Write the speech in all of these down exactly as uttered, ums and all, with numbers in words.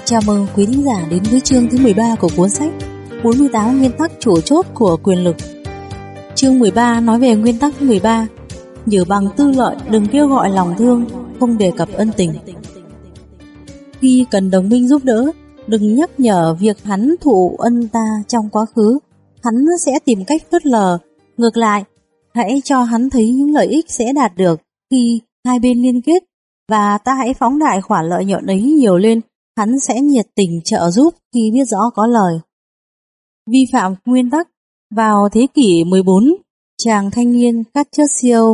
Chào mừng quý thính giả đến với chương thứ mười ba của cuốn sách bốn mươi tám nguyên tắc chủ chốt của quyền lực. Chương mười ba nói về nguyên tắc thứ mười ba: nhờ bằng tư lợi, đừng kêu gọi lòng thương, không đề cập ân tình. Khi cần đồng minh giúp đỡ, đừng nhắc nhở việc hắn thụ ân ta trong quá khứ, hắn sẽ tìm cách phớt lờ. Ngược lại, hãy cho hắn thấy những lợi ích sẽ đạt được khi hai bên liên kết, và ta hãy phóng đại khoản lợi nhuận ấy nhiều lên, hắn sẽ nhiệt tình trợ giúp khi biết rõ có lời. Vi phạm nguyên tắc. Vào thế kỷ mười bốn, chàng thanh niên Cassius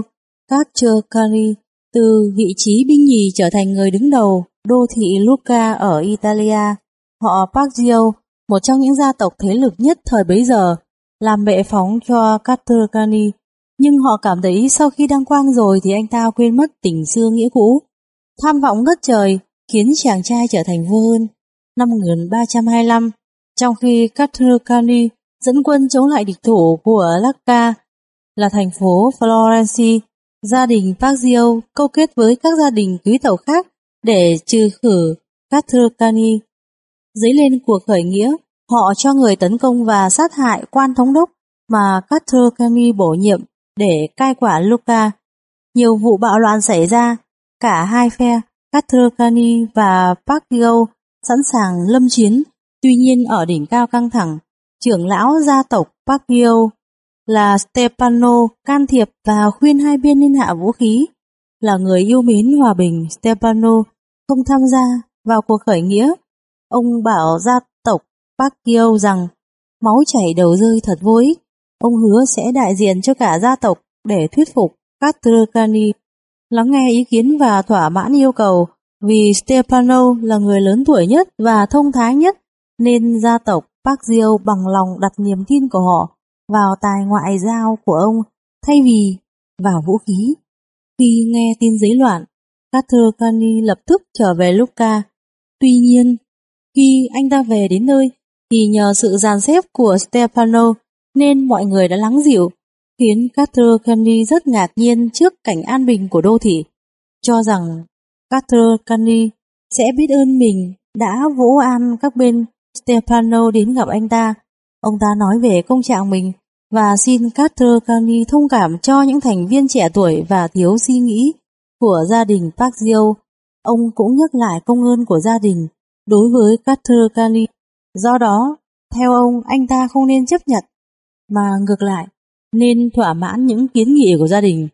Cavalcanti từ vị trí binh nhì trở thành người đứng đầu đô thị Lucca ở Italia. Họ Pazio, một trong những gia tộc thế lực nhất thời bấy giờ, làm bệ phóng cho Cavalcanti, nhưng họ cảm thấy sau khi đăng quang rồi thì anh ta quên mất tình xưa nghĩa cũ. Tham vọng ngất trời khiến chàng trai trở thành vua hơn. Năm một nghìn ba trăm hai mươi lăm, trong khi Cavalcanti dẫn quân chống lại địch thủ của Lucca là thành phố Florence, gia đình Pazio câu kết với các gia đình quý tộc khác để trừ khử Cavalcanti. Dấy lên cuộc khởi nghĩa, họ cho người tấn công và sát hại quan thống đốc mà Cavalcanti bổ nhiệm để cai quản Lucca. Nhiều vụ bạo loạn xảy ra, cả hai phe Cavalcanti và Pazio sẵn sàng lâm chiến. Tuy nhiên ở đỉnh cao căng thẳng, trưởng lão gia tộc Pazio là Stefano can thiệp và khuyên hai bên nên hạ vũ khí. Là người yêu mến hòa bình, Stefano không tham gia vào cuộc khởi nghĩa. Ông bảo gia tộc Pazio rằng máu chảy đầu rơi thật vô ích. Ông hứa sẽ đại diện cho cả gia tộc để thuyết phục Cavalcanti lắng nghe ý kiến và thỏa mãn yêu cầu. Vì Stefano là người lớn tuổi nhất và thông thái nhất, nên gia tộc Pazio bằng lòng đặt niềm tin của họ vào tài ngoại giao của ông thay vì vào vũ khí. Khi nghe tin rối loạn, Cavalcanti lập tức trở về Lucca. Tuy nhiên, khi anh ta về đến nơi thì nhờ sự dàn xếp của Stefano nên mọi người đã lắng dịu, khiến Cavalcanti rất ngạc nhiên trước cảnh an bình của đô thị, cho rằng Cavalcanti sẽ biết ơn mình đã vỗ an các bên. Stefano đến gặp anh ta. Ông ta nói về công trạng mình và xin Cavalcanti thông cảm cho những thành viên trẻ tuổi và thiếu suy nghĩ của gia đình Pazio. Ông cũng nhắc lại công ơn của gia đình đối với Cavalcanti. Do đó, theo ông, anh ta không nên chấp nhận, mà ngược lại, nên thỏa mãn những kiến nghị của gia đình.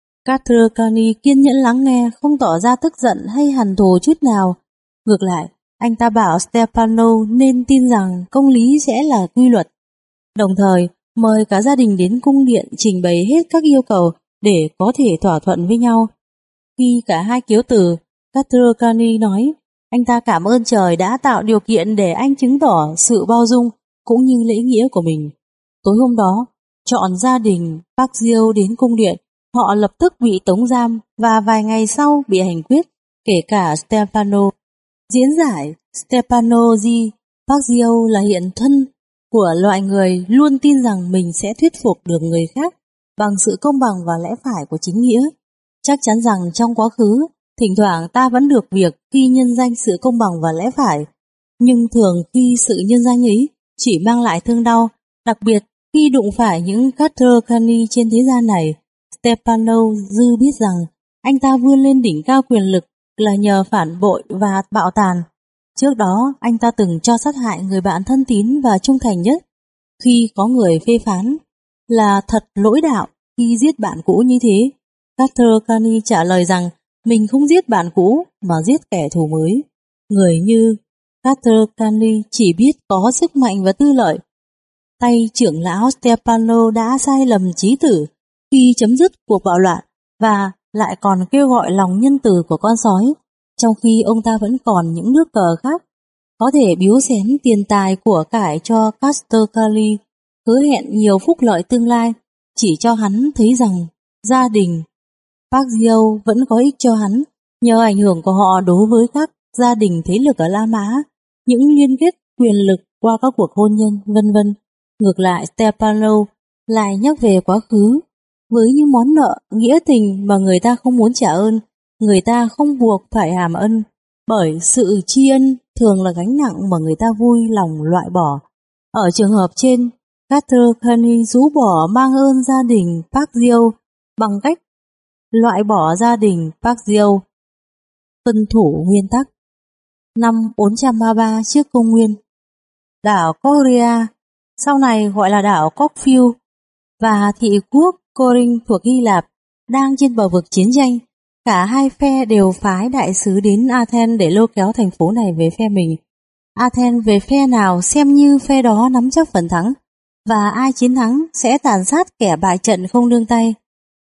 Cavalcanti kiên nhẫn lắng nghe, không tỏ ra tức giận hay hằn thù chút nào. Ngược lại, anh ta bảo Stefano nên tin rằng công lý sẽ là quy luật. Đồng thời, mời cả gia đình đến cung điện trình bày hết các yêu cầu để có thể thỏa thuận với nhau. Khi cả hai kiếu từ, Cavalcanti nói anh ta cảm ơn trời đã tạo điều kiện để anh chứng tỏ sự bao dung cũng như lễ nghĩa của mình. Tối hôm đó, chọn gia đình Pazio đến cung điện, họ lập tức bị tống giam và vài ngày sau bị hành quyết, kể cả Stefano. Diễn giải Stefano di Pazio là hiện thân của loại người luôn tin rằng mình sẽ thuyết phục được người khác bằng sự công bằng và lẽ phải của chính nghĩa. Chắc chắn rằng trong quá khứ, thỉnh thoảng ta vẫn được việc khi nhân danh sự công bằng và lẽ phải, nhưng thường khi sự nhân danh ấy chỉ mang lại thương đau, đặc biệt khi đụng phải những Cavalcanti trên thế gian này. Stefano dư biết rằng anh ta vươn lên đỉnh cao quyền lực là nhờ phản bội và bạo tàn. Trước đó, anh ta từng cho sát hại người bạn thân tín và trung thành nhất. Khi có người phê phán là thật lỗi đạo khi giết bạn cũ như thế, Cavalcanti trả lời rằng mình không giết bạn cũ mà giết kẻ thù mới. Người như Cavalcanti chỉ biết có sức mạnh và tư lợi. Tay trưởng lão Stefano đã sai lầm chí tử khi chấm dứt cuộc bạo loạn và lại còn kêu gọi lòng nhân từ của con sói, trong khi ông ta vẫn còn những nước cờ khác có thể biếu xén tiền tài của cải cho Cavalcanti, hứa hẹn nhiều phúc lợi tương lai, chỉ cho hắn thấy rằng gia đình Pazio vẫn có ích cho hắn nhờ ảnh hưởng của họ đối với các gia đình thế lực ở La Mã, những liên kết quyền lực qua các cuộc hôn nhân, vân vân. Ngược lại, Stefano lại nhắc về quá khứ với những món nợ nghĩa tình mà người ta không muốn trả ơn, người ta không buộc phải hàm ân, bởi sự tri ân thường là gánh nặng mà người ta vui lòng loại bỏ. Ở trường hợp trên, Caterhany rũ bỏ mang ơn gia đình Park Gyo bằng cách loại bỏ gia đình Park Gyo, tuân thủ nguyên tắc. Năm bốn trăm ba mươi ba trước công nguyên, đảo Korea, sau này gọi là đảo Corfu, và thị quốc Corinth thuộc Hy Lạp đang trên bờ vực chiến tranh. Cả hai phe đều phái đại sứ đến Athens để lôi kéo thành phố này về phe mình. Athens về phe nào xem như phe đó nắm chắc phần thắng, và ai chiến thắng sẽ tàn sát kẻ bại trận không nương tay.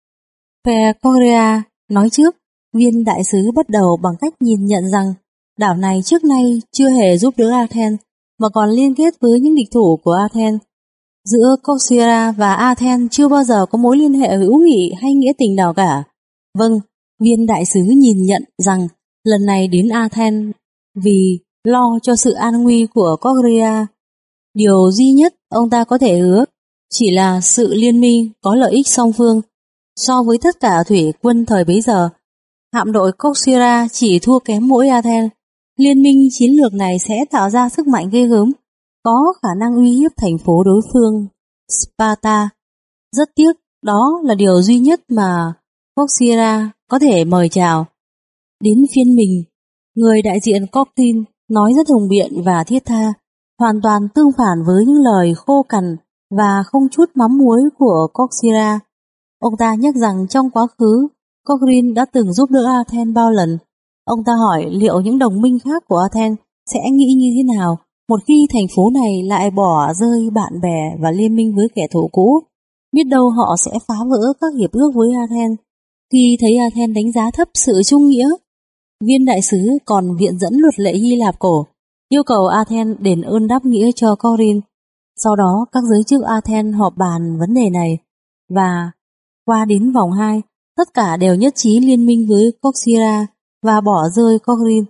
Phe Korea nói trước, viên đại sứ bắt đầu bằng cách nhìn nhận rằng đảo này trước nay chưa hề giúp đỡ Athens, mà còn liên kết với những địch thủ của Athens. Giữa Corcyra và Athens chưa bao giờ có mối liên hệ hữu nghị hay nghĩa tình nào cả. Vâng, viên đại sứ nhìn nhận rằng lần này đến Athens vì lo cho sự an nguy của Corcyra. Điều duy nhất ông ta có thể hứa chỉ là sự liên minh có lợi ích song phương. So với tất cả thủy quân thời bấy giờ, hạm đội Corcyra chỉ thua kém mỗi Athens. Liên minh chiến lược này sẽ tạo ra sức mạnh ghê gớm, có khả năng uy hiếp thành phố đối phương Sparta. Rất tiếc, đó là điều duy nhất mà Corcyra có thể mời chào. Đến phiên mình, người đại diện Cochrane nói rất hùng biện và thiết tha, hoàn toàn tương phản với những lời khô cằn và không chút mắm muối của Corcyra. Ông ta nhắc rằng trong quá khứ, Cochrane đã từng giúp đỡ Athens bao lần. Ông ta hỏi liệu những đồng minh khác của Athens sẽ nghĩ như thế nào một khi thành phố này lại bỏ rơi bạn bè và liên minh với kẻ thù cũ. Biết đâu họ sẽ phá vỡ các hiệp ước với Athens. Khi thấy Athens đánh giá thấp sự trung nghĩa, viên đại sứ còn viện dẫn luật lệ Hy Lạp cổ, yêu cầu Athens đền ơn đáp nghĩa cho Corinth. Sau đó các giới chức Athens họp bàn vấn đề này, và qua đến vòng hai, tất cả đều nhất trí liên minh với Corcyra và bỏ rơi Corinth.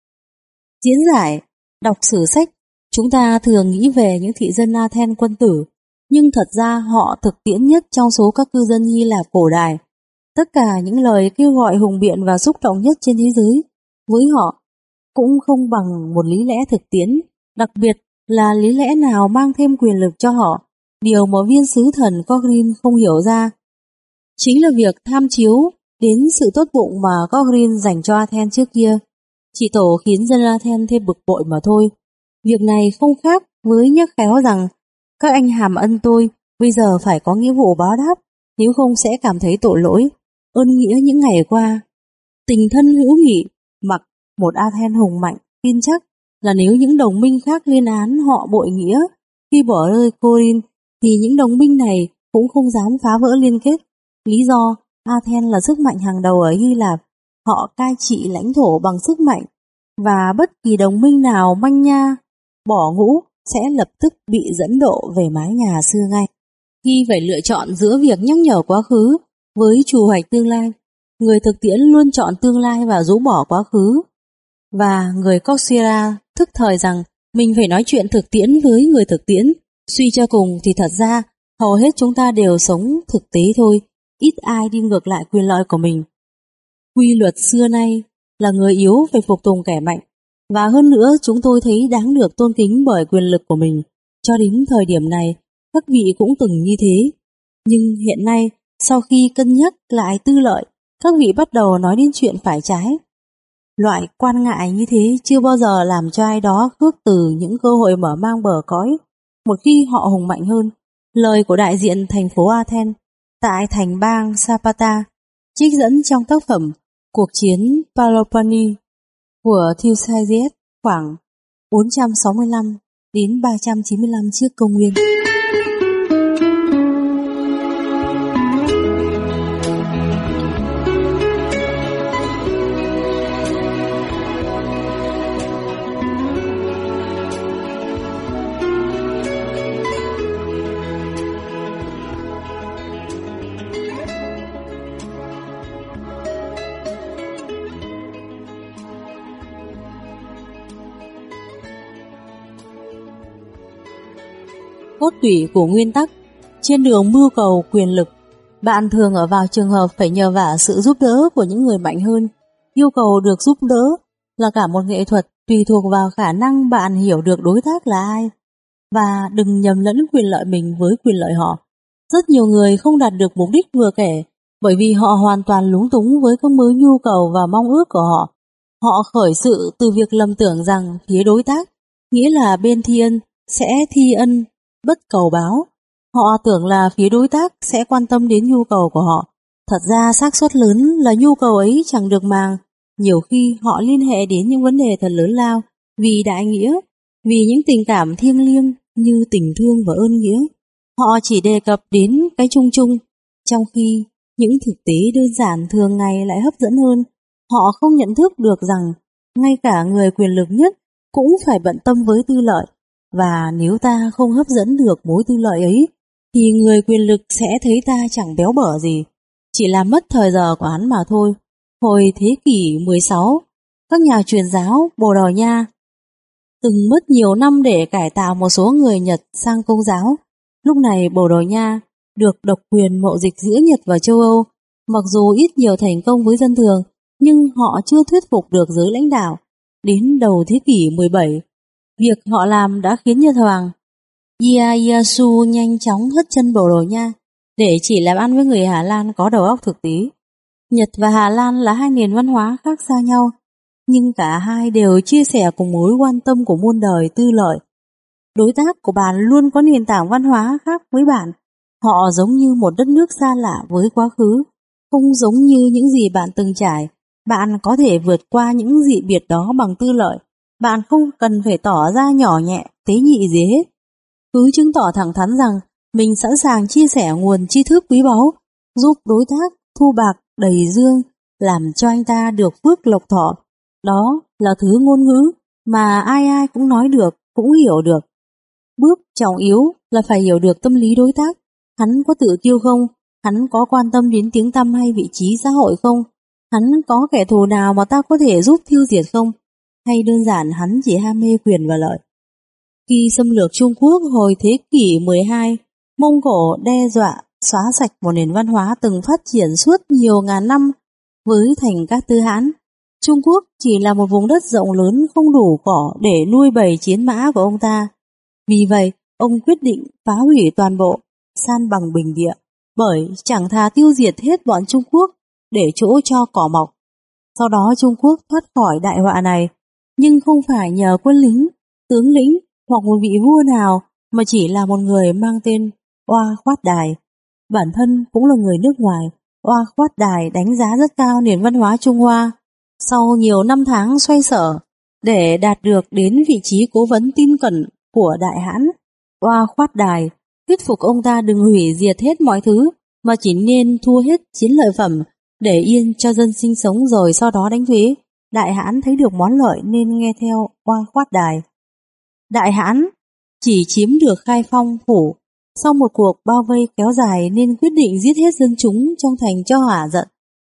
Diễn giải, đọc sử sách, chúng ta thường nghĩ về những thị dân Athens quân tử, nhưng thật ra họ thực tiễn nhất trong số các cư dân Hy Lạp cổ đại. Tất cả những lời kêu gọi hùng biện và xúc động nhất trên thế giới, với họ cũng không bằng một lý lẽ thực tiễn, đặc biệt là lý lẽ nào mang thêm quyền lực cho họ. Điều mà viên sứ thần Cochrane không hiểu ra chính là việc tham chiếu đến sự tốt bụng mà Cochrane dành cho Athens trước kia. Chỉ tổ khiến dân Athens thêm bực bội mà thôi. Việc này không khác với nhắc khéo rằng các anh hàm ân tôi bây giờ phải có nghĩa vụ báo đáp, nếu không sẽ cảm thấy tội lỗi ơn nghĩa những ngày qua. Tình thân hữu nghị mặc một Athens hùng mạnh tin chắc là nếu những đồng minh khác lên án họ bội nghĩa khi bỏ rơi Corinth, thì những đồng minh này cũng không dám phá vỡ liên kết. Lý do Athens là sức mạnh hàng đầu ở Hy Lạp, họ cai trị lãnh thổ bằng sức mạnh, và bất kỳ đồng minh nào manh nha bỏ ngũ sẽ lập tức bị dẫn độ về mái nhà xưa ngay. Khi phải lựa chọn giữa việc nhắc nhở quá khứ với chủ hoạch tương lai, người thực tiễn luôn chọn tương lai và rũ bỏ quá khứ, và người Corcyra thức thời rằng mình phải nói chuyện thực tiễn với người thực tiễn. Suy cho cùng thì thật ra hầu hết chúng ta đều sống thực tế thôi, ít ai đi ngược lại quyền lợi của mình. Quy luật xưa nay là người yếu phải phục tùng kẻ mạnh, và hơn nữa chúng tôi thấy đáng được tôn kính bởi quyền lực của mình. Cho đến thời điểm này, các vị cũng từng như thế. Nhưng hiện nay, sau khi cân nhắc lại tư lợi, các vị bắt đầu nói đến chuyện phải trái. Loại quan ngại như thế chưa bao giờ làm cho ai đó khước từ những cơ hội mở mang bờ cõi, một khi họ hùng mạnh hơn. Lời của đại diện thành phố Athens tại thành bang Sparta, trích dẫn trong tác phẩm Cuộc chiến Peloponnese của Thucydides khoảng bốn trăm sáu mươi lăm đến ba trăm chín mươi lăm trước công nguyên. Cốt tủy của nguyên tắc. Trên đường mưu cầu quyền lực, bạn thường ở vào trường hợp phải nhờ vả sự giúp đỡ của những người mạnh hơn. Yêu cầu được giúp đỡ là cả một nghệ thuật tùy thuộc vào khả năng bạn hiểu được đối tác là ai, và đừng nhầm lẫn quyền lợi mình với quyền lợi họ. Rất nhiều người không đạt được mục đích vừa kể bởi vì họ hoàn toàn lúng túng với các mớ nhu cầu và mong ước của họ. Họ khởi sự từ việc lầm tưởng rằng phía đối tác, nghĩa là bên thi ân, sẽ thi ân, bất cầu báo. Họ tưởng là phía đối tác sẽ quan tâm đến nhu cầu của họ. Thật ra xác suất lớn là nhu cầu ấy chẳng được màng. Nhiều khi họ liên hệ đến những vấn đề thật lớn lao, vì đại nghĩa, vì những tình cảm thiêng liêng như tình thương và ơn nghĩa. Họ chỉ đề cập đến cái chung chung, trong khi những thực tế đơn giản thường ngày lại hấp dẫn hơn. Họ không nhận thức được rằng ngay cả người quyền lực nhất cũng phải bận tâm với tư lợi, và nếu ta không hấp dẫn được mối tư lợi ấy, thì người quyền lực sẽ thấy ta chẳng béo bở gì, chỉ làm mất thời giờ của hắn mà thôi. Hồi thế kỷ mười sáu, các nhà truyền giáo Bồ Đào Nha từng mất nhiều năm để cải tạo một số người Nhật sang Công giáo. Lúc này Bồ Đào Nha được độc quyền mậu dịch giữa Nhật và châu Âu. Mặc dù ít nhiều thành công với dân thường, nhưng họ chưa thuyết phục được giới lãnh đạo. Đến đầu thế kỷ mười bảy, việc họ làm đã khiến Nhật Hoàng Ieyasu nhanh chóng hất chân Bồ Đào Nha để chỉ làm ăn với người Hà Lan có đầu óc thực tế. Nhật và Hà Lan là hai nền văn hóa khác xa nhau, nhưng cả hai đều chia sẻ cùng mối quan tâm của muôn đời tư lợi. Đối tác của bạn luôn có nền tảng văn hóa khác với bạn. Họ giống như một đất nước xa lạ với quá khứ, không giống như những gì bạn từng trải. Bạn có thể vượt qua những dị biệt đó bằng tư lợi. Bạn không cần phải tỏ ra nhỏ nhẹ, tế nhị gì hết. Cứ chứng tỏ thẳng thắn rằng mình sẵn sàng chia sẻ nguồn tri thức quý báu, giúp đối tác thu bạc đầy dương, làm cho anh ta được phước lộc thọ. Đó là thứ ngôn ngữ mà ai ai cũng nói được, cũng hiểu được. Bước trọng yếu là phải hiểu được tâm lý đối tác. Hắn có tự kiêu không? Hắn có quan tâm đến tiếng tăm hay vị trí xã hội không? Hắn có kẻ thù nào mà ta có thể giúp tiêu diệt không? Hay đơn giản hắn chỉ ham mê quyền và lợi? Khi xâm lược Trung Quốc hồi thế kỷ mười hai, Mông Cổ đe dọa xóa sạch một nền văn hóa từng phát triển suốt nhiều ngàn năm với thành Cát Tư Hãn. Trung Quốc chỉ là một vùng đất rộng lớn không đủ cỏ để nuôi bầy chiến mã của ông ta. Vì vậy, ông quyết định phá hủy toàn bộ, san bằng bình địa, bởi chẳng thà tiêu diệt hết bọn Trung Quốc để chỗ cho cỏ mọc. Sau đó Trung Quốc thoát khỏi đại họa này, nhưng không phải nhờ quân lính, tướng lĩnh hoặc một vị vua nào, mà chỉ là một người mang tên Oa Khoát Đài. Bản thân cũng là người nước ngoài, Oa Khoát Đài đánh giá rất cao nền văn hóa Trung Hoa. Sau nhiều năm tháng xoay sở để đạt được đến vị trí cố vấn tin cẩn của Đại Hãn, Oa Khoát Đài thuyết phục ông ta đừng hủy diệt hết mọi thứ, mà chỉ nên thu hết chiến lợi phẩm để yên cho dân sinh sống, rồi sau đó đánh thuế. Đại Hãn thấy được món lợi nên nghe theo Oa Khoát Đài. Đại Hãn chỉ chiếm được Khai Phong phủ sau một cuộc bao vây kéo dài nên quyết định giết hết dân chúng trong thành cho hả giận.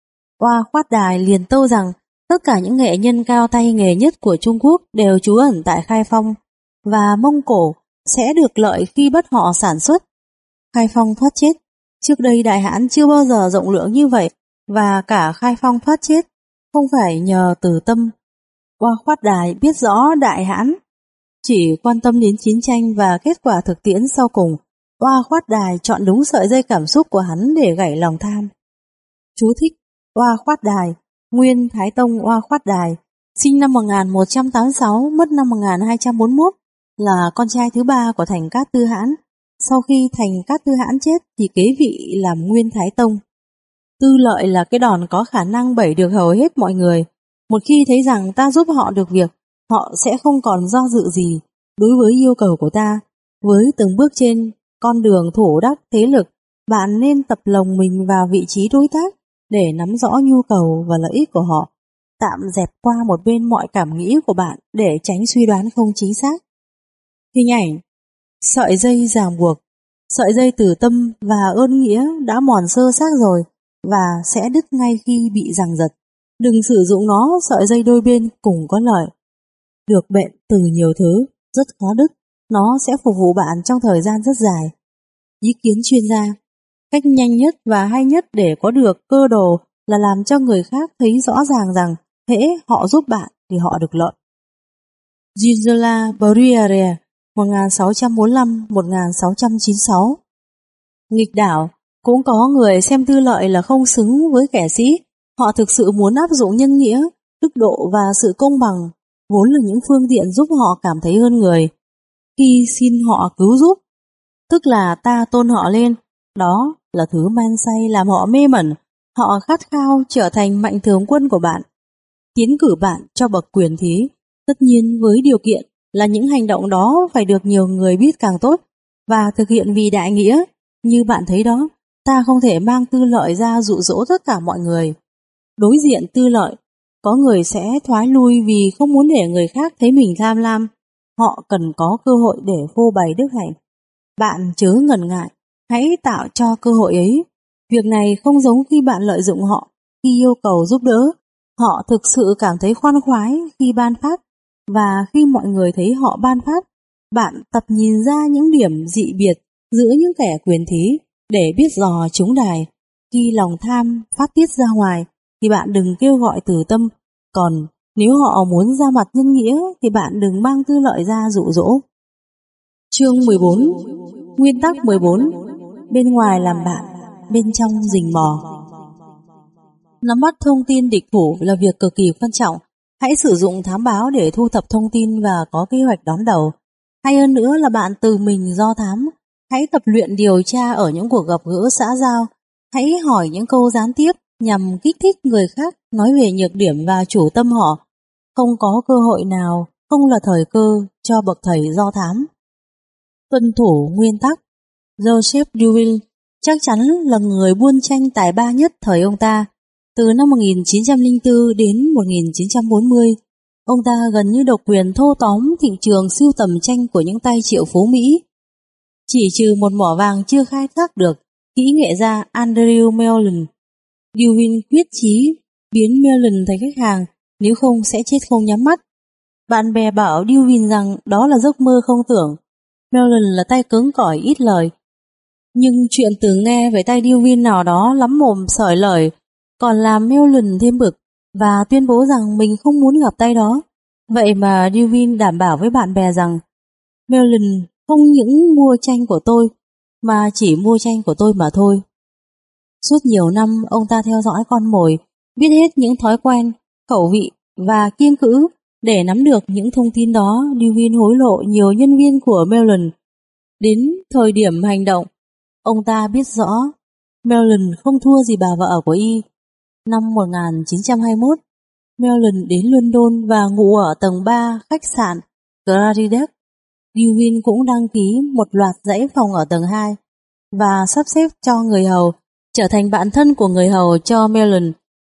Oa Khoát Đài liền tâu rằng tất cả những nghệ nhân cao tay nghề nhất của Trung Quốc đều trú ẩn tại Khai Phong, và Mông Cổ sẽ được lợi khi bắt họ sản xuất. Khai Phong thoát chết. Trước đây Đại Hãn chưa bao giờ rộng lượng như vậy, và cả Khai Phong thoát chết không phải nhờ từ tâm. Oa Khoát Đài biết rõ Đại Hãn chỉ quan tâm đến chiến tranh và kết quả thực tiễn sau cùng. Oa Khoát Đài chọn đúng sợi dây cảm xúc của hắn để gảy lòng tham. Chú thích: Oa Khoát Đài, nguyên Thái Tông Oa Khoát Đài, sinh năm một nghìn một trăm tám mươi sáu, mất năm một nghìn hai trăm bốn mươi mốt, là con trai thứ ba của thành Cát Tư Hãn. Sau khi thành Cát Tư Hãn chết thì kế vị làm nguyên Thái Tông. Tư lợi là cái đòn có khả năng bẩy được hầu hết mọi người. Một khi thấy rằng ta giúp họ được việc, họ sẽ không còn do dự gì đối với yêu cầu của ta. Với từng bước trên con đường thủ đắc thế lực, bạn nên tập lồng mình vào vị trí đối tác để nắm rõ nhu cầu và lợi ích của họ, tạm dẹp qua một bên mọi cảm nghĩ của bạn để tránh suy đoán không chính xác. Hình ảnh sợi dây ràng buộc. Sợi dây từ tâm và ơn nghĩa đã mòn sơ xác rồi và sẽ đứt ngay khi bị giằng giật. Đừng sử dụng nó sợi dây đôi bên cùng có lợi. Được bện từ nhiều thứ, rất khó đứt. Nó sẽ phục vụ bạn trong thời gian rất dài. Ý kiến chuyên gia: cách nhanh nhất và hay nhất để có được cơ đồ là làm cho người khác thấy rõ ràng rằng hễ họ giúp bạn thì họ được lợi. Gisela Briere một nghìn sáu trăm bốn mươi lăm đến một nghìn sáu trăm chín mươi sáu. Nghịch đảo, cũng có người xem tư lợi là không xứng với kẻ sĩ. Họ thực sự muốn áp dụng nhân nghĩa, đức độ và sự công bằng, vốn là những phương tiện giúp họ cảm thấy hơn người. Khi xin họ cứu giúp, tức là ta tôn họ lên, đó là thứ men say làm họ mê mẩn. Họ khát khao trở thành mạnh thường quân của bạn, tiến cử bạn cho bậc quyền thí, tất nhiên với điều kiện là những hành động đó phải được nhiều người biết càng tốt và thực hiện vì đại nghĩa. Như bạn thấy đó, ta không thể mang tư lợi ra dụ dỗ tất cả mọi người. Đối diện tư lợi, có người sẽ thoái lui vì không muốn để người khác thấy mình tham lam. Họ cần có cơ hội để phô bày đức hạnh. Bạn chớ ngần ngại, hãy tạo cho cơ hội ấy. Việc này không giống khi bạn lợi dụng họ khi yêu cầu giúp đỡ. Họ thực sự cảm thấy khoan khoái khi ban phát, và khi mọi người thấy họ ban phát, bạn tập nhìn ra những điểm dị biệt giữa những kẻ quyền thí để biết dò chúng đài. Khi lòng tham phát tiết ra ngoài thì bạn đừng kêu gọi từ tâm, còn nếu họ muốn ra mặt nhân nghĩa thì bạn đừng mang tư lợi ra dụ dỗ. Chương mười bốn. Nguyên tắc mười bốn. Bên ngoài làm bạn, bên trong rình mò. Nắm bắt thông tin địch thủ là việc cực kỳ quan trọng. Hãy sử dụng thám báo để thu thập thông tin và có kế hoạch đón đầu. Hay hơn nữa là bạn từ mình do thám. Hãy tập luyện điều tra ở những cuộc gặp gỡ xã giao. Hãy hỏi những câu gián tiếp nhằm kích thích người khác nói về nhược điểm và chủ tâm họ. Không có cơ hội nào không là thời cơ cho bậc thầy do thám. Tuân thủ nguyên tắc. Joseph Dewey chắc chắn là người buôn tranh tài ba nhất thời ông ta. Từ năm một nghìn chín trăm lẻ bốn đến một nghìn chín trăm bốn mươi, ông ta gần như độc quyền thâu tóm thị trường sưu tầm tranh của những tay triệu phú Mỹ. Chỉ trừ một mỏ vàng chưa khai thác được, kỹ nghệ gia Andrew Mellon, Dewey quyết chí biến Mellon thành khách hàng, nếu không sẽ chết không nhắm mắt. Bạn bè bảo Dewey rằng đó là giấc mơ không tưởng. Mellon là tay cứng cỏi ít lời, nhưng chuyện từ nghe về tay Dewey nào đó lắm mồm sỏi lời còn làm Mellon thêm bực và tuyên bố rằng mình không muốn gặp tay đó. Vậy mà Dewey đảm bảo với bạn bè rằng Mellon không những mua tranh của tôi mà chỉ mua tranh của tôi mà thôi. Suốt nhiều năm ông ta theo dõi con mồi, biết hết những thói quen, khẩu vị và kiêng cữ. Để nắm được những thông tin đó, Dewey hối lộ nhiều nhân viên của Mellon. Đến thời điểm hành động, ông ta biết rõ Mellon không thua gì bà vợ của y. Năm một nghìn chín trăm hai mươi mốt, Mellon đến London và ngủ ở tầng ba khách sạn Claridge's. Dewey cũng đăng ký một loạt dãy phòng ở tầng hai và sắp xếp cho người hầu trở thành bạn thân của người hầu cho Mellon.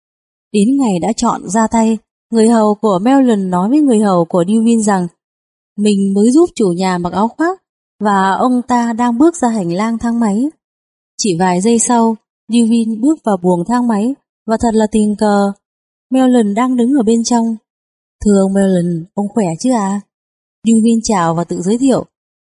Đến ngày đã chọn ra tay, người hầu của Mellon nói với người hầu của Dewey rằng mình mới giúp chủ nhà mặc áo khoác và ông ta đang bước ra hành lang thang máy. Chỉ vài giây sau, Dewey bước vào buồng thang máy và thật là tình cờ, Mellon đang đứng ở bên trong. Thưa ông Mellon, ông khỏe chứ à? Dewey chào và tự giới thiệu.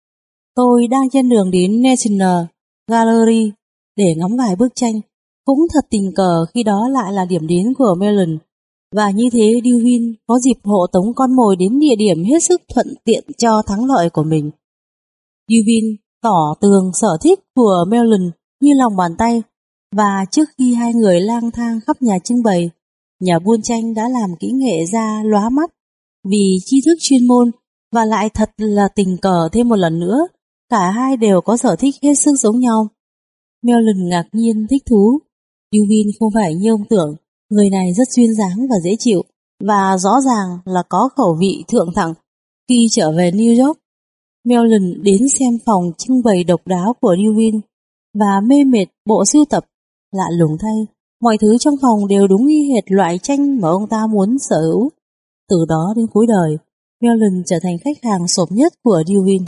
Tôi đang trên đường đến National Gallery để ngắm vài bức tranh. Cũng thật tình cờ khi đó lại là điểm đến của Mellon. Và như thế Dewey có dịp hộ tống con mồi đến địa điểm hết sức thuận tiện cho thắng lợi của mình. Dewey tỏ tường sở thích của Mellon như lòng bàn tay, và trước khi hai người lang thang khắp nhà trưng bày, nhà buôn tranh đã làm kỹ nghệ ra lóa mắt vì tri thức chuyên môn, và lại thật là tình cờ thêm một lần nữa, cả hai đều có sở thích hết sức giống nhau. Mellon ngạc nhiên thích thú. Dewey không phải như ông tưởng, người này rất duyên dáng và dễ chịu, và rõ ràng là có khẩu vị thượng thặng. Khi trở về New York, Mellon đến xem phòng trưng bày độc đáo của Dewey và mê mệt bộ sưu tập. Lạ lùng thay, mọi thứ trong phòng đều đúng y hệt loại tranh mà ông ta muốn sở hữu. Từ đó đến cuối đời, Mellon trở thành khách hàng sộp nhất của Dewey.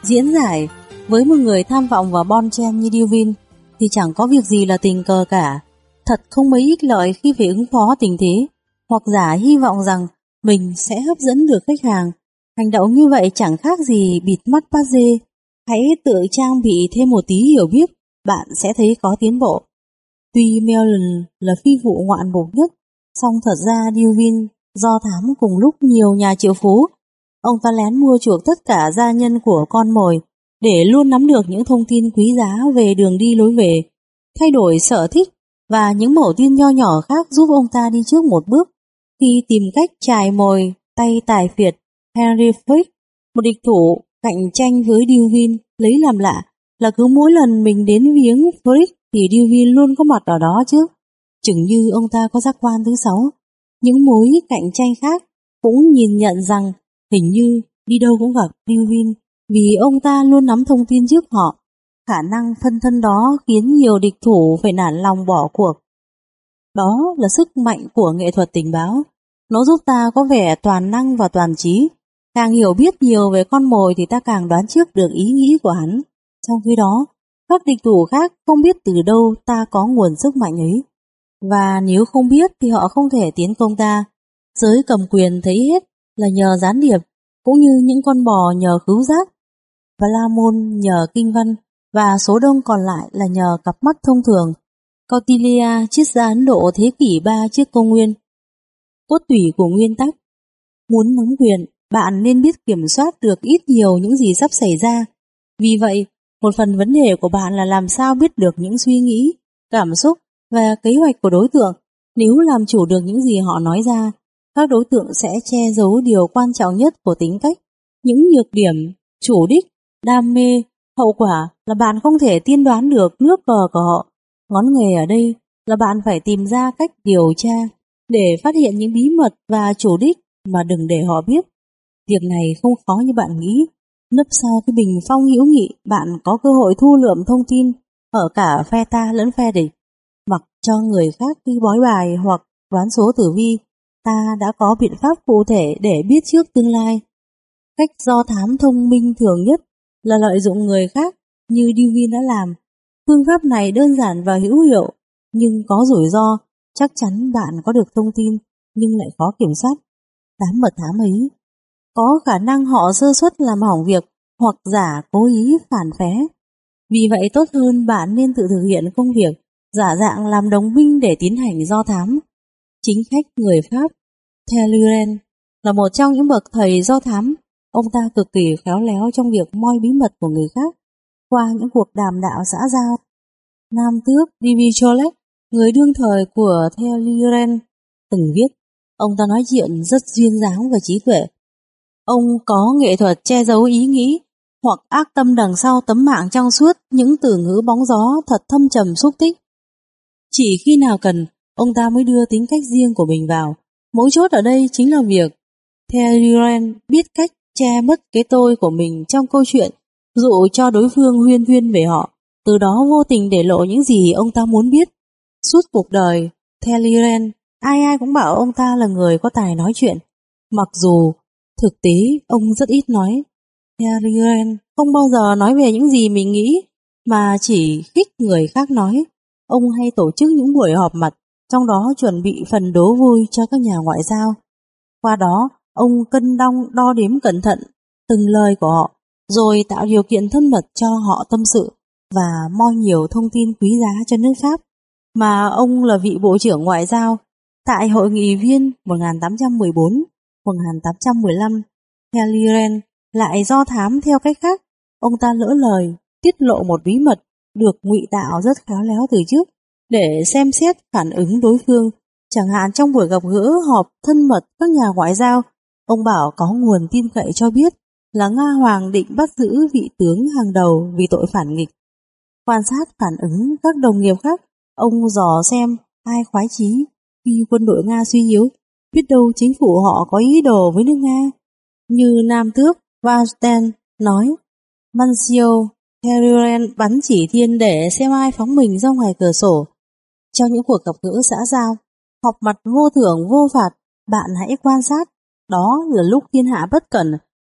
Diễn giải, với một người tham vọng vào bon chen như Dewin thì chẳng có việc gì là tình cờ cả. Thật không mấy ích lợi khi phải ứng phó tình thế, hoặc giả hy vọng rằng mình sẽ hấp dẫn được khách hàng. Hành động như vậy chẳng khác gì bịt mắt bắt dê. Hãy tự trang bị thêm một tí hiểu biết, bạn sẽ thấy có tiến bộ. Tuy Mellon là phi vụ ngoạn mục nhất, song thật ra Dewin do thám cùng lúc nhiều nhà triệu phú. Ông ta lén mua chuộc tất cả gia nhân của con mồi để luôn nắm được những thông tin quý giá về đường đi lối về, thay đổi sở thích và những mẩu tin nho nhỏ khác giúp ông ta đi trước một bước khi tìm cách chài mồi tay tài phiệt Henry Frick, một địch thủ cạnh tranh với Dewin. Lấy làm lạ là cứ mỗi lần mình đến viếng Frick thì Dewin luôn có mặt ở đó chứ. Chừng như ông ta có giác quan thứ sáu. Những mối cạnh tranh khác cũng nhìn nhận rằng hình như đi đâu cũng gặp Dewin vì ông ta luôn nắm thông tin trước họ. Khả năng phân thân đó khiến nhiều địch thủ phải nản lòng bỏ cuộc. Đó là sức mạnh của nghệ thuật tình báo. Nó giúp ta có vẻ toàn năng và toàn trí. Càng hiểu biết nhiều về con mồi thì ta càng đoán trước được ý nghĩ của hắn. Trong khi đó, các địch thủ khác không biết từ đâu ta có nguồn sức mạnh ấy. Và nếu không biết thì họ không thể tiến công ta. Giới cầm quyền thấy hết là nhờ gián điệp, cũng như những con bò nhờ khứu giác, và La Môn nhờ kinh văn, và số đông còn lại là nhờ cặp mắt thông thường. Kautilya triết gia Ấn Độ thế kỷ ba trước công nguyên. Cốt tủy của nguyên tắc: muốn nắm quyền, bạn nên biết kiểm soát được ít nhiều những gì sắp xảy ra. Vì vậy, một phần vấn đề của bạn là làm sao biết được những suy nghĩ, cảm xúc và kế hoạch của đối tượng. Nếu làm chủ được những gì họ nói ra, các đối tượng sẽ che giấu điều quan trọng nhất của tính cách, những nhược điểm, chủ đích, đam mê. Hậu quả là bạn không thể tiên đoán được nước cờ của họ. Ngón nghề ở đây là bạn phải tìm ra cách điều tra để phát hiện những bí mật và chủ đích mà đừng để họ biết. Việc này không khó như bạn nghĩ. Nấp sau cái bình phong hữu nghị, bạn có cơ hội thu lượm thông tin ở cả phe ta lẫn phe địch. Mặc cho người khác đi bói bài hoặc đoán số tử vi, ta đã có biện pháp cụ thể để biết trước tương lai. Cách do thám thông minh thường nhất là lợi dụng người khác như Dewin đã làm. Phương pháp này đơn giản và hữu hiệu, nhưng có rủi ro. Chắc chắn bạn có được thông tin nhưng lại khó kiểm soát. Đám mật thám ấy có khả năng họ sơ suất làm hỏng việc hoặc giả cố ý phản phé. Vì vậy tốt hơn bạn nên tự thực hiện công việc, giả dạng làm đồng minh để tiến hành do thám. Chính khách người Pháp Talleyrand là một trong những bậc thầy do thám. Ông ta cực kỳ khéo léo trong việc moi bí mật của người khác qua những cuộc đàm đạo xã giao. Nam tước Divicholet, người đương thời của Talleyrand, từng viết, ông ta nói chuyện rất duyên dáng và trí tuệ. Ông có nghệ thuật che giấu ý nghĩ hoặc ác tâm đằng sau tấm mạng trong suốt những từ ngữ bóng gió thật thâm trầm xúc tích. Chỉ khi nào cần, ông ta mới đưa tính cách riêng của mình vào. Mấu chốt ở đây chính là việc Talleyrand biết cách che mất cái tôi của mình trong câu chuyện, dụ cho đối phương huyên thuyên về họ, từ đó vô tình để lộ những gì ông ta muốn biết. Suốt cuộc đời, Talleyrand, ai ai cũng bảo ông ta là người có tài nói chuyện, mặc dù thực tế ông rất ít nói. Talleyrand không bao giờ nói về những gì mình nghĩ, mà chỉ khích người khác nói. Ông hay tổ chức những buổi họp mặt, trong đó chuẩn bị phần đố vui cho các nhà ngoại giao. Qua đó, ông cân đong đo đếm cẩn thận từng lời của họ, rồi tạo điều kiện thân mật cho họ tâm sự và moi nhiều thông tin quý giá cho nước Pháp. Mà ông là vị Bộ trưởng Ngoại giao. Tại Hội nghị Viên một nghìn tám trăm mười bốn đến một nghìn tám trăm mười lăm, Talleyrand lại do thám theo cách khác. Ông ta lỡ lời tiết lộ một bí mật được ngụy tạo rất khéo léo từ trước để xem xét phản ứng đối phương. Chẳng hạn trong buổi gặp gỡ họp thân mật các nhà ngoại giao, ông bảo có nguồn tin cậy cho biết là Nga Hoàng định bắt giữ vị tướng hàng đầu vì tội phản nghịch. Quan sát phản ứng các đồng nghiệp khác, ông dò xem ai khoái chí khi quân đội Nga suy yếu, biết đâu chính phủ họ có ý đồ với nước Nga. Như Nam tước Weinstein nói, Monsieur Talleyrand bắn chỉ thiên để xem ai phóng mình ra ngoài cửa sổ. Trong những cuộc gặp gỡ xã giao, họp mặt vô thưởng vô phạt, bạn hãy quan sát. Đó là lúc thiên hạ bất cẩn,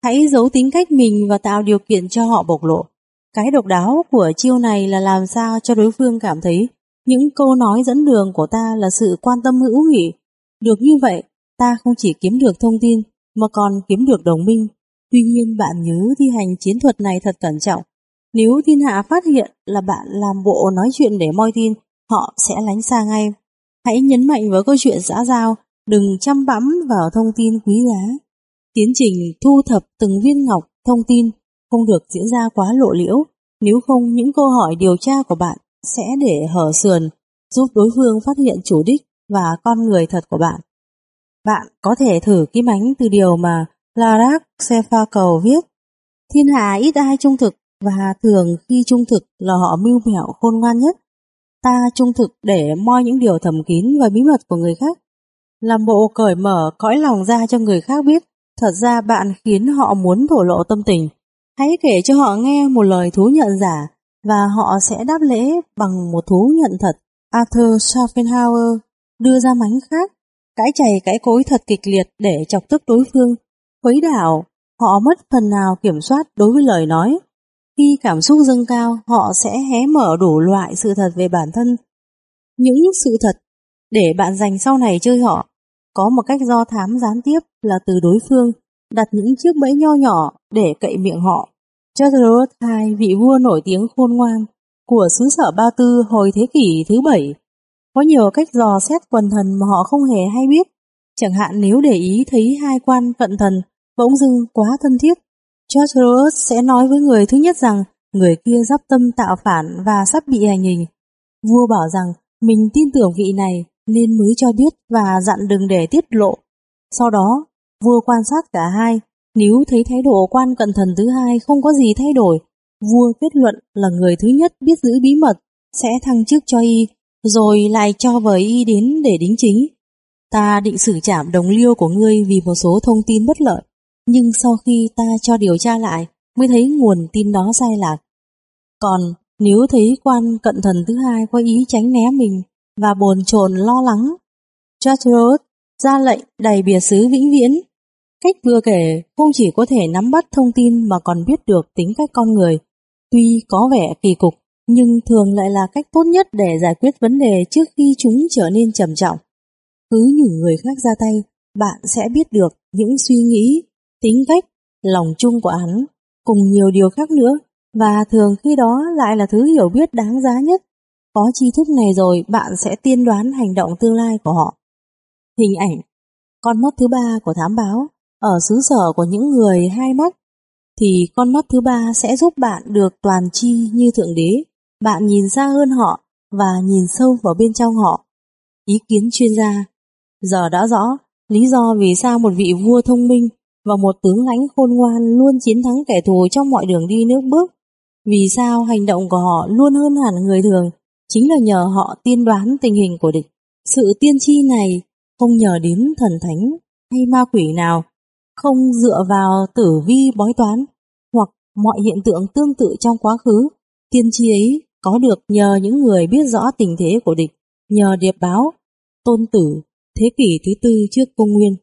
Hãy giấu tính cách mình và tạo điều kiện cho họ bộc lộ. Cái độc đáo của chiêu này là làm sao cho đối phương cảm thấy những câu nói dẫn đường của ta là sự quan tâm hữu nghị. Được như vậy, ta không chỉ kiếm được thông tin mà còn kiếm được đồng minh. Tuy nhiên bạn nhớ thi hành chiến thuật này thật cẩn trọng. Nếu thiên hạ phát hiện là bạn làm bộ nói chuyện để moi tin, họ sẽ lánh xa ngay. Hãy nhấn mạnh vào câu chuyện xã giao, đừng chăm bẵm vào thông tin quý giá. Tiến trình thu thập từng viên ngọc thông tin không được diễn ra quá lộ liễu, nếu không những câu hỏi điều tra của bạn sẽ để hở sườn, giúp đối phương phát hiện chủ đích và con người thật của bạn. Bạn có thể thử kim ánh từ điều mà Larak Sephakov viết: thiên hạ ít ai trung thực, và thường khi trung thực là họ mưu mẹo khôn ngoan nhất. Ta trung thực để moi những điều thầm kín và bí mật của người khác, làm bộ cởi mở cõi lòng ra cho người khác biết. Thật ra bạn khiến họ muốn thổ lộ tâm tình. Hãy kể cho họ nghe một lời thú nhận giả, và họ sẽ đáp lễ bằng một thú nhận thật. Arthur Schopenhauer đưa ra mánh khác: cãi chày cãi cối thật kịch liệt để chọc tức đối phương. Khuấy đảo, họ mất phần nào kiểm soát đối với lời nói. Khi cảm xúc dâng cao, họ sẽ hé mở đủ loại sự thật về bản thân. Những sự thật để bạn dành sau này chơi họ. Có một cách do thám gián tiếp là từ đối phương đặt những chiếc bẫy nho nhỏ để cậy miệng họ. Charles đệ nhị, vị vua nổi tiếng khôn ngoan của xứ sở Ba Tư hồi thế kỷ thứ bảy, có nhiều cách dò xét quần thần mà họ không hề hay biết. Chẳng hạn nếu để ý thấy hai quan cận thần bỗng dưng quá thân thiết, Charles sẽ nói với người thứ nhất rằng người kia dắp tâm tạo phản và sắp bị hành hình. Vua bảo rằng mình tin tưởng vị này nên mới cho biết và dặn đừng để tiết lộ. Sau đó, vua quan sát cả hai. Nếu thấy thái độ quan cận thần thứ hai không có gì thay đổi, vua kết luận là người thứ nhất biết giữ bí mật, sẽ thăng chức cho y, rồi lại cho vời y đến để đính chính. Ta định xử trảm đồng liêu của ngươi vì một số thông tin bất lợi, nhưng sau khi ta cho điều tra lại mới thấy nguồn tin đó sai lạc. Còn nếu thấy quan cận thần thứ hai có ý tránh né mình và bồn chồn lo lắng, Charles ra lệnh đày biệt xứ vĩnh viễn. Cách vừa kể không chỉ có thể nắm bắt thông tin mà còn biết được tính cách con người. Tuy có vẻ kỳ cục, nhưng thường lại là cách tốt nhất để giải quyết vấn đề trước khi chúng trở nên trầm trọng. Cứ nhử người khác ra tay, bạn sẽ biết được những suy nghĩ, tính cách, lòng chung của hắn, cùng nhiều điều khác nữa, và thường khi đó lại là thứ hiểu biết đáng giá nhất. Có tri thức này rồi, bạn sẽ tiên đoán hành động tương lai của họ. Hình ảnh con mắt thứ ba của thám báo ở xứ sở của những người hai mắt, thì con mắt thứ ba sẽ giúp bạn được toàn tri như Thượng Đế. Bạn nhìn xa hơn họ và nhìn sâu vào bên trong họ. Ý kiến chuyên gia: giờ đã rõ lý do vì sao một vị vua thông minh và một tướng lãnh khôn ngoan luôn chiến thắng kẻ thù trong mọi đường đi nước bước. Vì sao hành động của họ luôn hơn hẳn người thường, chính là nhờ họ tiên đoán tình hình của địch. Sự tiên tri này không nhờ đến thần thánh hay ma quỷ nào, không dựa vào tử vi bói toán hoặc mọi hiện tượng tương tự trong quá khứ. Tiên tri ấy có được nhờ những người biết rõ tình thế của địch, nhờ điệp báo Tôn Tử thế kỷ thứ tư trước công nguyên.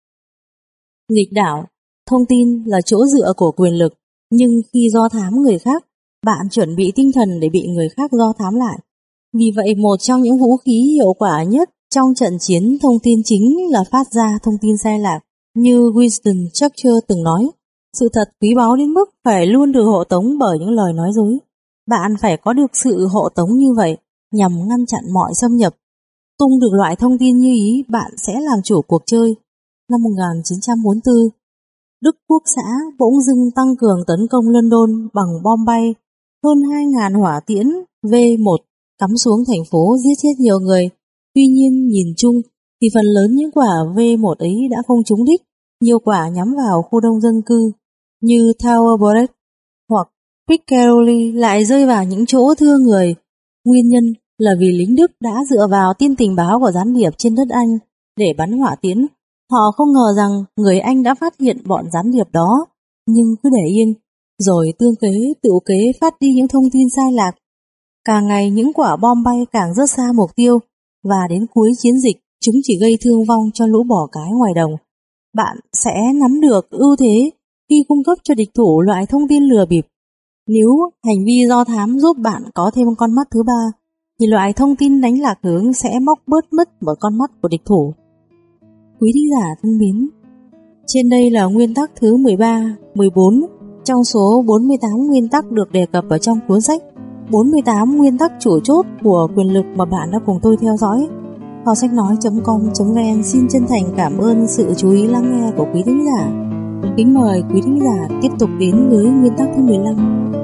Nghịch đảo, thông tin là chỗ dựa của quyền lực, nhưng khi do thám người khác, bạn chuẩn bị tinh thần để bị người khác do thám lại. Vì vậy, một trong những vũ khí hiệu quả nhất trong trận chiến thông tin chính là phát ra thông tin sai lạc. Như Winston Churchill từng nói, sự thật quý báu đến mức phải luôn được hộ tống bởi những lời nói dối. Bạn phải có được sự hộ tống như vậy nhằm ngăn chặn mọi xâm nhập. Tung được loại thông tin như ý, bạn sẽ làm chủ cuộc chơi. Năm một nghìn chín trăm bốn mươi tư, Đức Quốc xã bỗng dưng tăng cường tấn công London bằng bom bay. Hơn hai nghìn hỏa tiễn V một cắm xuống thành phố giết chết nhiều người. Tuy nhiên nhìn chung thì phần lớn những quả V một ấy đã không trúng đích. Nhiều quả nhắm vào khu đông dân cư như Tower Bridge hoặc Piccadilly lại rơi vào những chỗ thưa người. Nguyên nhân là vì lính Đức đã dựa vào tin tình báo của gián điệp trên đất Anh để bắn hỏa tiễn. Họ không ngờ rằng người Anh đã phát hiện bọn gián điệp đó, nhưng cứ để yên, rồi tương kế tự kế phát đi những thông tin sai lạc. Càng ngày những quả bom bay càng rất xa mục tiêu, và đến cuối chiến dịch chúng chỉ gây thương vong cho lũ bò cái ngoài đồng. Bạn sẽ nắm được ưu thế khi cung cấp cho địch thủ loại thông tin lừa bịp. Nếu hành vi do thám giúp bạn có thêm con mắt thứ ba, thì loại thông tin đánh lạc hướng sẽ móc bớt mất một con mắt của địch thủ. Quý thính giả thân mến, trên đây là nguyên tắc thứ mười ba, mười bốn trong số bốn mươi tám nguyên tắc được đề cập ở trong cuốn sách bốn mươi tám nguyên tắc chủ chốt của quyền lực mà bạn đã cùng tôi theo dõi. Kho sách nói chấm com chấm vn xin chân thành cảm ơn sự chú ý lắng nghe của quý thính giả. Kính mời quý thính giả tiếp tục đến với nguyên tắc thứ mười lăm.